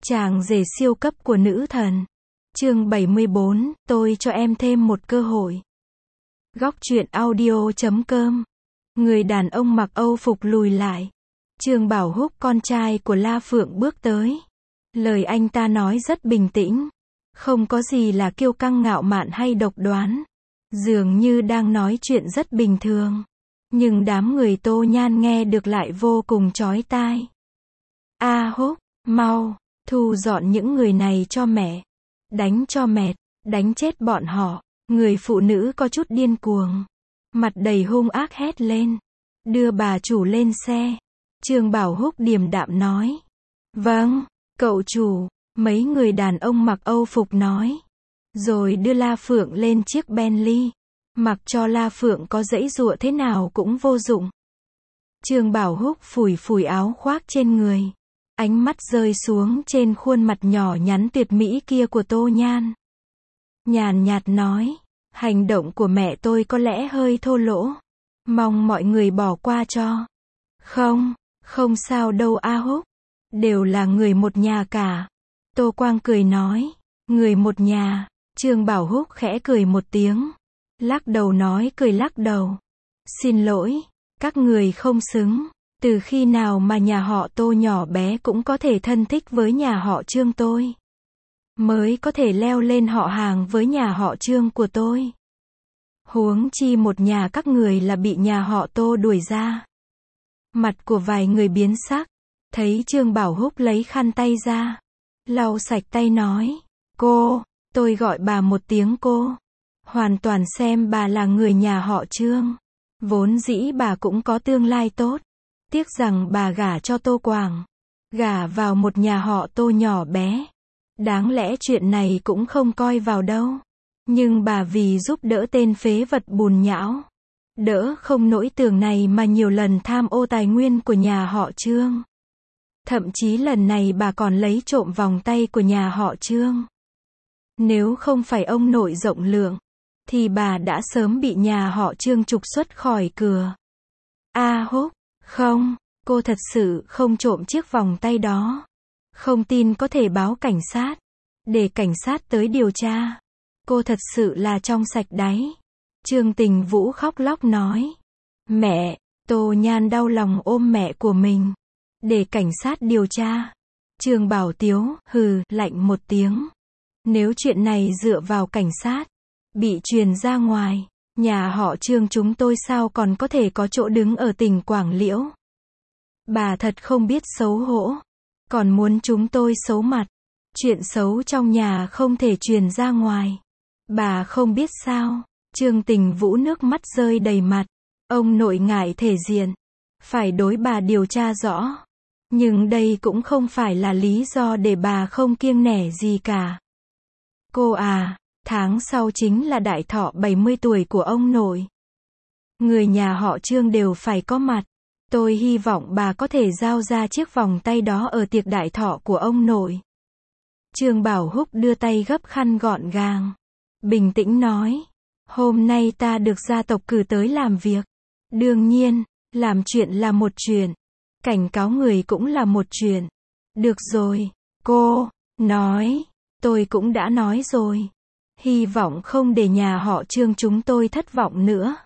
Chàng rể siêu cấp của nữ thần. Chương 74, tôi cho em thêm một cơ hội. Góc truyện audio.com. Người đàn ông mặc Âu phục lùi lại. Trương Bảo Húc, con trai của La Phượng, bước tới. Lời anh ta nói rất bình tĩnh. Không có gì là kiêu căng ngạo mạn hay độc đoán. Dường như đang nói chuyện rất bình thường. Nhưng đám người Tô Nhan nghe được lại vô cùng chói tai. A Húc, mau, thu dọn những người này cho mẹ. Đánh cho mệt, đánh chết bọn họ. Người phụ nữ có chút điên cuồng. Mặt đầy hung ác hét lên. Đưa bà chủ lên xe. Trương Bảo Húc điềm đạm nói. Vâng, cậu chủ. Mấy người đàn ông mặc Âu phục nói. Rồi đưa La Phượng lên chiếc Bentley. Mặc cho La Phượng có giãy giụa thế nào cũng vô dụng. Trương Bảo Húc phủi phủi áo khoác trên người. Ánh mắt rơi xuống trên khuôn mặt nhỏ nhắn tuyệt mỹ kia của Tô Nhan. Nhàn nhạt nói. Hành động của mẹ tôi có lẽ hơi thô lỗ. Mong mọi người bỏ qua cho. Không sao đâu A Húc. Đều là người một nhà cả. Tô Quang cười nói. Người một nhà. Trương Bảo Húc khẽ cười một tiếng. Lắc đầu nói cười lắc đầu. Xin lỗi. Các người không xứng. Từ khi nào mà nhà họ Tô nhỏ bé cũng có thể thân thích với nhà họ Trương tôi? Mới có thể leo lên họ hàng với nhà họ Trương của tôi. Huống chi một nhà các người là bị nhà họ Tô đuổi ra. Mặt của vài người biến sắc. Thấy Trương Bảo Húc lấy khăn tay ra. Lau sạch tay nói. Cô, tôi gọi bà một tiếng cô. Hoàn toàn xem bà là người nhà họ Trương. Vốn dĩ bà cũng có tương lai tốt. Tiếc rằng bà gả cho Tô Quảng. Gả vào một nhà họ Tô nhỏ bé. Đáng lẽ chuyện này cũng không coi vào đâu. Nhưng bà vì giúp đỡ tên phế vật bùn nhão. Đỡ không nỗi tường này mà nhiều lần tham ô tài nguyên của nhà họ Trương. Thậm chí lần này bà còn lấy trộm vòng tay của nhà họ Trương. Nếu không phải ông nội rộng lượng, thì bà đã sớm bị nhà họ Trương trục xuất khỏi cửa. A Húc, không, cô thật sự không trộm chiếc vòng tay đó. Không tin có thể báo cảnh sát. Để cảnh sát tới điều tra. Cô thật sự là trong sạch đáy. Trương Tình Vũ khóc lóc nói. Mẹ, Tô Nhan đau lòng ôm mẹ của mình. Để cảnh sát điều tra. Trương Bảo Tiếu, hừ, lạnh một tiếng. Nếu chuyện này dựa vào cảnh sát, bị truyền ra ngoài, nhà họ Trương chúng tôi sao còn có thể có chỗ đứng ở tỉnh Quảng Liễu. Bà thật không biết xấu hổ. Còn muốn chúng tôi xấu mặt. Chuyện xấu trong nhà không thể truyền ra ngoài. Bà không biết sao. Trương Tình Vũ nước mắt rơi đầy mặt. Ông nội ngại thể diện. Phải đối bà điều tra rõ. Nhưng đây cũng không phải là lý do để bà không kiêng nể gì cả. Cô à, tháng sau chính là đại thọ 70 tuổi của ông nội. Người nhà họ Trương đều phải có mặt. Tôi hy vọng bà có thể giao ra chiếc vòng tay đó ở tiệc đại thọ của ông nội. Trương Bảo Húc đưa tay gấp khăn gọn gàng. Bình tĩnh nói. Hôm nay ta được gia tộc cử tới làm việc. Đương nhiên, làm chuyện là một chuyện. Cảnh cáo người cũng là một chuyện. Được rồi, cô, nói. Tôi cũng đã nói rồi. Hy vọng không để nhà họ Trương chúng tôi thất vọng nữa.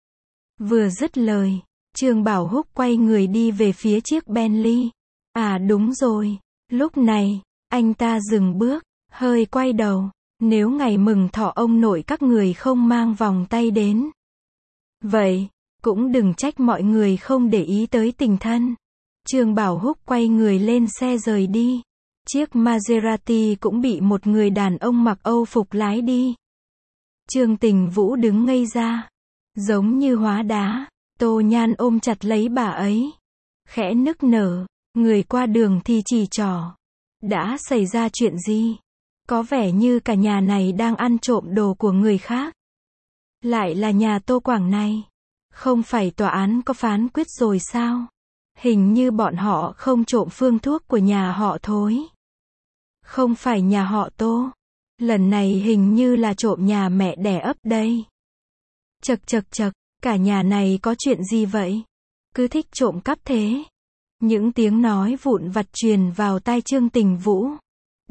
Vừa dứt lời, Trương Bảo Húc quay người đi về phía chiếc Bentley. À đúng rồi. Lúc này, anh ta dừng bước, hơi quay đầu. Nếu ngày mừng thọ ông nội các người không mang vòng tay đến. Vậy, cũng đừng trách mọi người không để ý tới tình thân. Trương Bảo Húc quay người lên xe rời đi. Chiếc Maserati cũng bị một người đàn ông mặc Âu phục lái đi. Trương Tình Vũ đứng ngây ra. Giống như hóa đá. Tô Nhan ôm chặt lấy bà ấy. Khẽ nức nở. Người qua đường thì chỉ trỏ. Đã xảy ra chuyện gì? Có vẻ như cả nhà này đang ăn trộm đồ của người khác. Lại là nhà Tô Quảng này. Không phải tòa án có phán quyết rồi sao? Hình như bọn họ không trộm phương thuốc của nhà họ Thối. Không phải nhà họ Tô. Lần này hình như là trộm nhà mẹ đẻ ấp đây. Chậc chậc chậc, cả nhà này có chuyện gì vậy? Cứ thích trộm cắp thế. Những tiếng nói vụn vặt truyền vào tai Trương Tình Vũ.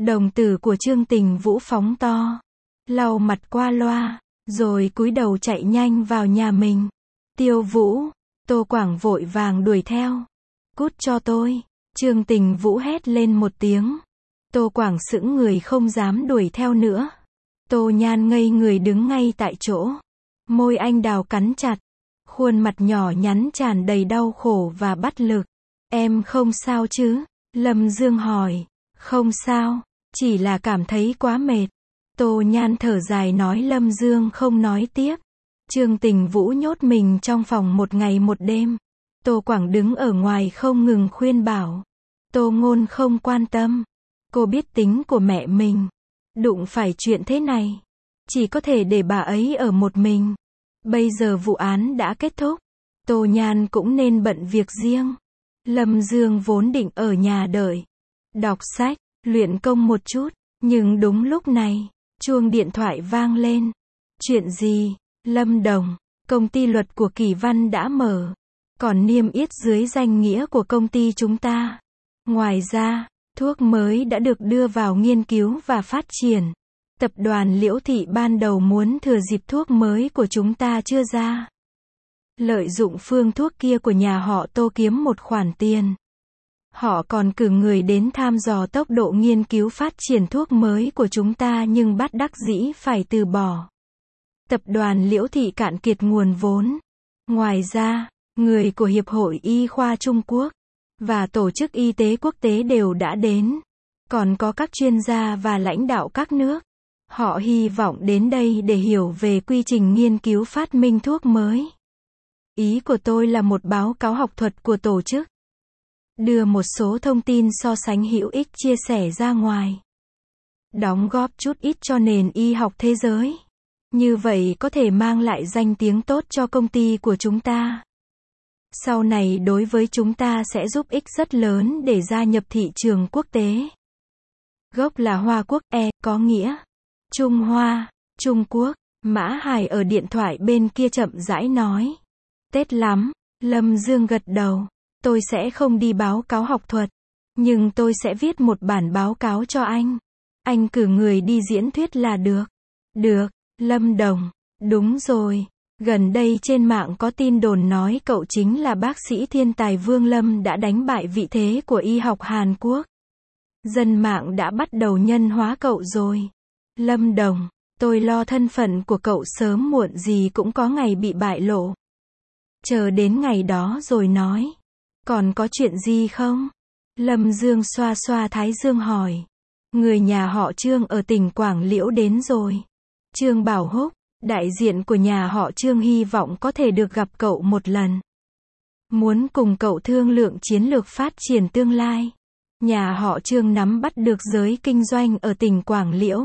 Đồng tử của Trương Tình Vũ phóng to, lau mặt qua loa, rồi cúi đầu chạy nhanh vào nhà mình. Tiêu Vũ, Tô Quảng vội vàng đuổi theo. Cút cho tôi. Trương Tình Vũ hét lên một tiếng. Tô Quảng sững người không dám đuổi theo nữa. Tô Nhan ngây người đứng ngay tại chỗ. Môi anh đào cắn chặt. Khuôn mặt nhỏ nhắn tràn đầy đau khổ và bất lực. Em không sao chứ? Lâm Dương hỏi. Không sao, chỉ là cảm thấy quá mệt. Tô Nhan thở dài nói. Lâm Dương không nói tiếp. Trương Tình Vũ nhốt mình trong phòng một ngày một đêm. Tô Quảng đứng ở ngoài không ngừng khuyên bảo. Tô Ngôn không quan tâm. Cô biết tính của mẹ mình. Đụng phải chuyện thế này, chỉ có thể để bà ấy ở một mình. Bây giờ vụ án đã kết thúc. Tô Nhan cũng nên bận việc riêng. Lâm Dương vốn định ở nhà đợi, đọc sách, luyện công một chút. Nhưng đúng lúc này, chuông điện thoại vang lên. Chuyện gì? Lâm Đồng, công ty luật của Kỳ Văn đã mở. Còn niêm yết dưới danh nghĩa của công ty chúng ta. Ngoài ra, thuốc mới đã được đưa vào nghiên cứu và phát triển. Tập đoàn Liễu Thị ban đầu muốn thừa dịp thuốc mới của chúng ta chưa ra, lợi dụng phương thuốc kia của nhà họ Tô kiếm một khoản tiền. Họ còn cử người đến thăm dò tốc độ nghiên cứu phát triển thuốc mới của chúng ta nhưng bất đắc dĩ phải từ bỏ. Tập đoàn Liễu Thị cạn kiệt nguồn vốn. Ngoài ra, người của Hiệp hội Y khoa Trung Quốc và Tổ chức Y tế Quốc tế đều đã đến. Còn có các chuyên gia và lãnh đạo các nước. Họ hy vọng đến đây để hiểu về quy trình nghiên cứu phát minh thuốc mới. Ý của tôi là một báo cáo học thuật của tổ chức. Đưa một số thông tin so sánh hữu ích chia sẻ ra ngoài. Đóng góp chút ít cho nền y học thế giới. Như vậy có thể mang lại danh tiếng tốt cho công ty của chúng ta. Sau này đối với chúng ta sẽ giúp ích rất lớn để gia nhập thị trường quốc tế. Gốc là Hoa Quốc, có nghĩa Trung Hoa, Trung Quốc. Mã Hải ở điện thoại bên kia chậm rãi nói. Tết lắm. Lâm Dương gật đầu. Tôi sẽ không đi báo cáo học thuật. Nhưng tôi sẽ viết một bản báo cáo cho anh. Anh cử người đi diễn thuyết là được. Được, Lâm Đồng. Đúng rồi. Gần đây trên mạng có tin đồn nói cậu chính là bác sĩ thiên tài Vương Lâm đã đánh bại vị thế của y học Hàn Quốc. Dân mạng đã bắt đầu nhân hóa cậu rồi. Lâm Đồng, tôi lo thân phận của cậu sớm muộn gì cũng có ngày bị bại lộ. Chờ đến ngày đó rồi nói. Còn có chuyện gì không? Lâm Dương xoa xoa thái dương hỏi. Người nhà họ Trương ở tỉnh Quảng Liễu đến rồi. Trương Bảo Húc, đại diện của nhà họ Trương hy vọng có thể được gặp cậu một lần. Muốn cùng cậu thương lượng chiến lược phát triển tương lai. Nhà họ Trương nắm bắt được giới kinh doanh ở tỉnh Quảng Liễu.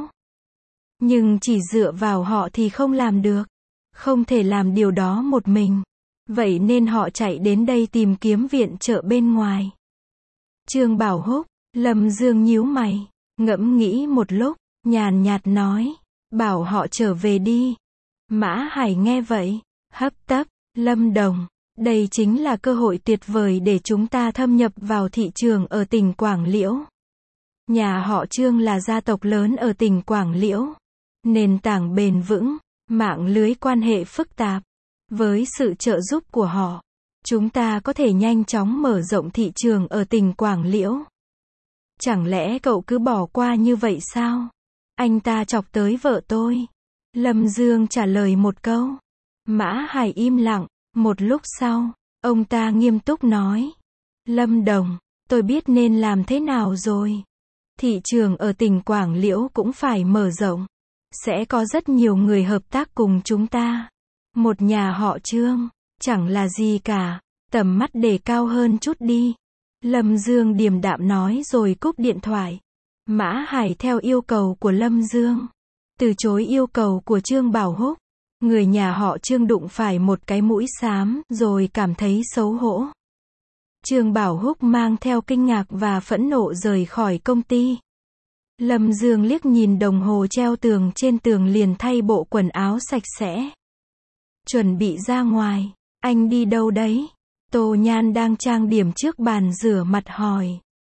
Nhưng chỉ dựa vào họ thì không làm được. Không thể làm điều đó một mình. Vậy nên họ chạy đến đây tìm kiếm viện trợ bên ngoài. Trương Bảo Húc, Lâm Dương nhíu mày, ngẫm nghĩ một lúc, nhàn nhạt nói. Bảo họ trở về đi. Mã Hải nghe vậy, hấp tấp. Lâm Đồng, đây chính là cơ hội tuyệt vời để chúng ta thâm nhập vào thị trường ở tỉnh Quảng Liễu. Nhà họ Trương là gia tộc lớn ở tỉnh Quảng Liễu. Nền tảng bền vững, mạng lưới quan hệ phức tạp. Với sự trợ giúp của họ, chúng ta có thể nhanh chóng mở rộng thị trường ở tỉnh Quảng Liễu. Chẳng lẽ cậu cứ bỏ qua như vậy sao? Anh ta chọc tới vợ tôi. Lâm Dương trả lời một câu. Mã Hải im lặng. Một lúc sau, ông ta nghiêm túc nói. Lâm Đồng, tôi biết nên làm thế nào rồi. Thị trường ở tỉnh Quảng Liễu cũng phải mở rộng. Sẽ có rất nhiều người hợp tác cùng chúng ta. Một nhà họ Trương, chẳng là gì cả. Tầm mắt đề cao hơn chút đi. Lâm Dương điềm đạm nói rồi cúp điện thoại. Mã Hải theo yêu cầu của Lâm Dương. Từ chối yêu cầu của Trương Bảo Húc. Người nhà họ Trương đụng phải một cái mũi xám rồi cảm thấy xấu hổ. Trương Bảo Húc mang theo kinh ngạc và phẫn nộ rời khỏi công ty. Lâm Dương liếc nhìn đồng hồ treo tường trên tường liền thay bộ quần áo sạch sẽ. Chuẩn bị ra ngoài. Anh đi đâu đấy? Tô Nhan đang trang điểm trước bàn rửa mặt hỏi.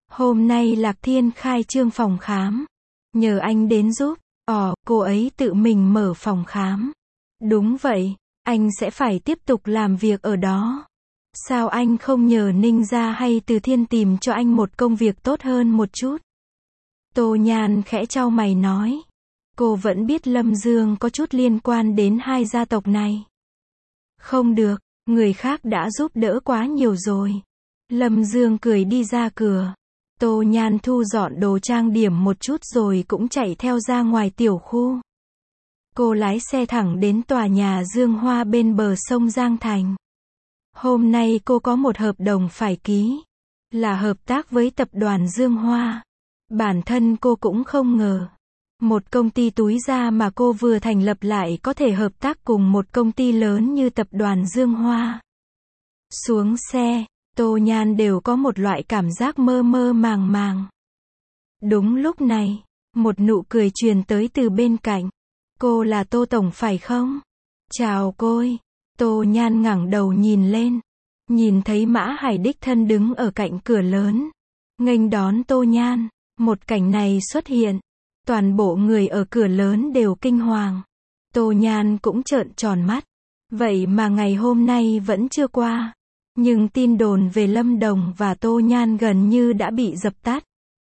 Hôm nay Lạc Thiên khai trương phòng khám. Nhờ anh đến giúp. Cô ấy tự mình mở phòng khám. Đúng vậy, anh sẽ phải tiếp tục làm việc ở đó. Sao anh không nhờ Ninh Gia hay Từ Thiên tìm cho anh một công việc tốt hơn một chút? Tô Nhan khẽ chau mày nói. Cô vẫn biết Lâm Dương có chút liên quan đến hai gia tộc này. Không được, người khác đã giúp đỡ quá nhiều rồi. Lâm Dương cười đi ra cửa. Tô Nhan thu dọn đồ trang điểm một chút rồi cũng chạy theo ra ngoài tiểu khu. Cô lái xe thẳng đến tòa nhà Dương Hoa bên bờ sông Giang Thành. Hôm nay cô có một hợp đồng phải ký. Là hợp tác với tập đoàn Dương Hoa. Bản thân cô cũng không ngờ. Một công ty túi da mà cô vừa thành lập lại có thể hợp tác cùng một công ty lớn như tập đoàn Dương Hoa. Xuống xe, Tô Nhan đều có một loại cảm giác mơ mơ màng màng. Đúng lúc này, một nụ cười truyền tới từ bên cạnh. Cô là Tô Tổng phải không? Chào cô. Tô Nhan ngẩng đầu nhìn lên. Nhìn thấy Mã Hải đích thân đứng ở cạnh cửa lớn. Nghênh đón Tô Nhan. Một cảnh này xuất hiện. Toàn bộ người ở cửa lớn đều kinh hoàng. Tô Nhan cũng trợn tròn mắt. Vậy mà ngày hôm nay vẫn chưa qua. Nhưng tin đồn về Lâm Đồng và Tô Nhan gần như đã bị dập tắt.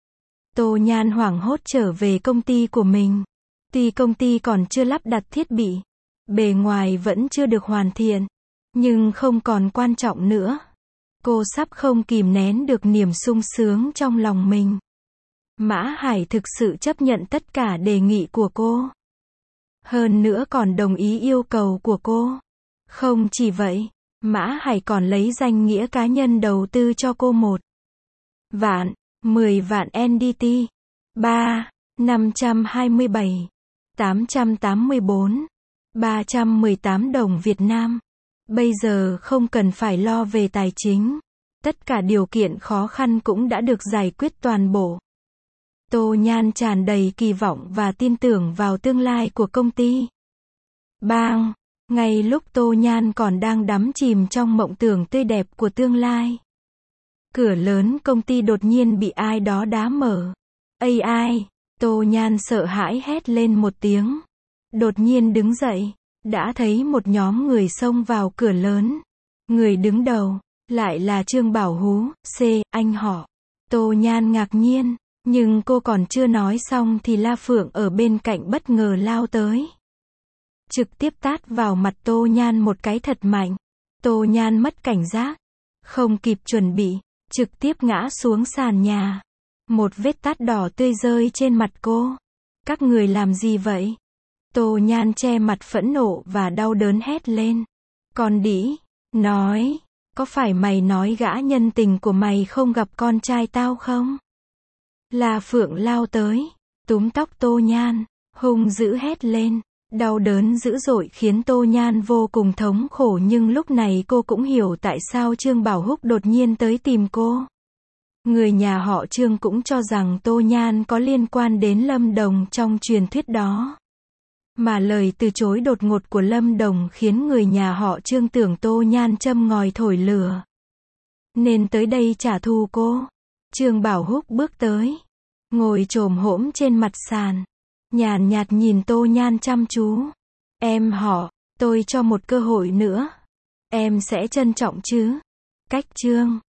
Tô Nhan hoảng hốt trở về công ty của mình. Tuy công ty còn chưa lắp đặt thiết bị, bề ngoài vẫn chưa được hoàn thiện, nhưng không còn quan trọng nữa. Cô sắp không kìm nén được niềm sung sướng trong lòng mình. Mã Hải thực sự chấp nhận tất cả đề nghị của cô. Hơn nữa còn đồng ý yêu cầu của cô. Không chỉ vậy, Mã Hải còn lấy danh nghĩa cá nhân đầu tư cho cô 1 vạn, 10 vạn NDT, 3, 527, 884, 318 đồng Việt Nam. Bây giờ không cần phải lo về tài chính. Tất cả điều kiện khó khăn cũng đã được giải quyết toàn bộ. Tô Nhan tràn đầy kỳ vọng và tin tưởng vào tương lai của công ty. Bang! Ngay lúc Tô Nhan còn đang đắm chìm trong mộng tưởng tươi đẹp của tương lai. Cửa lớn công ty đột nhiên bị ai đó đá mở. Ai? Tô Nhan sợ hãi hét lên một tiếng. Đột nhiên đứng dậy, đã thấy một nhóm người xông vào cửa lớn. Người đứng đầu, lại là Trương Bảo Hú, anh họ. Tô Nhan ngạc nhiên, nhưng cô còn chưa nói xong thì La Phượng ở bên cạnh bất ngờ lao tới. Trực tiếp tát vào mặt Tô Nhan một cái thật mạnh. Tô Nhan mất cảnh giác, không kịp chuẩn bị, trực tiếp ngã xuống sàn nhà. Một vết tát đỏ tươi rơi trên mặt cô. Các người làm gì vậy? Tô Nhan che mặt phẫn nộ và đau đớn hét lên. Con đĩ, nói, có phải mày nói gã nhân tình của mày không gặp con trai tao không? La Phượng lao tới, túm tóc Tô Nhan, hung dữ hét lên. Đau đớn dữ dội khiến Tô Nhan vô cùng thống khổ, nhưng lúc này cô cũng hiểu tại sao Trương Bảo Húc đột nhiên tới tìm cô. Người nhà họ Trương cũng cho rằng Tô Nhan có liên quan đến Lâm Đồng trong truyền thuyết đó. Mà lời từ chối đột ngột của Lâm Đồng khiến người nhà họ Trương tưởng Tô Nhan châm ngòi thổi lửa, nên tới đây trả thù cô. Trương Bảo Húc bước tới, ngồi chồm hổm trên mặt sàn, nhàn nhạt nhìn Tô Nhan chăm chú. Em họ, tôi cho một cơ hội nữa. Em sẽ trân trọng chứ? Cách Trương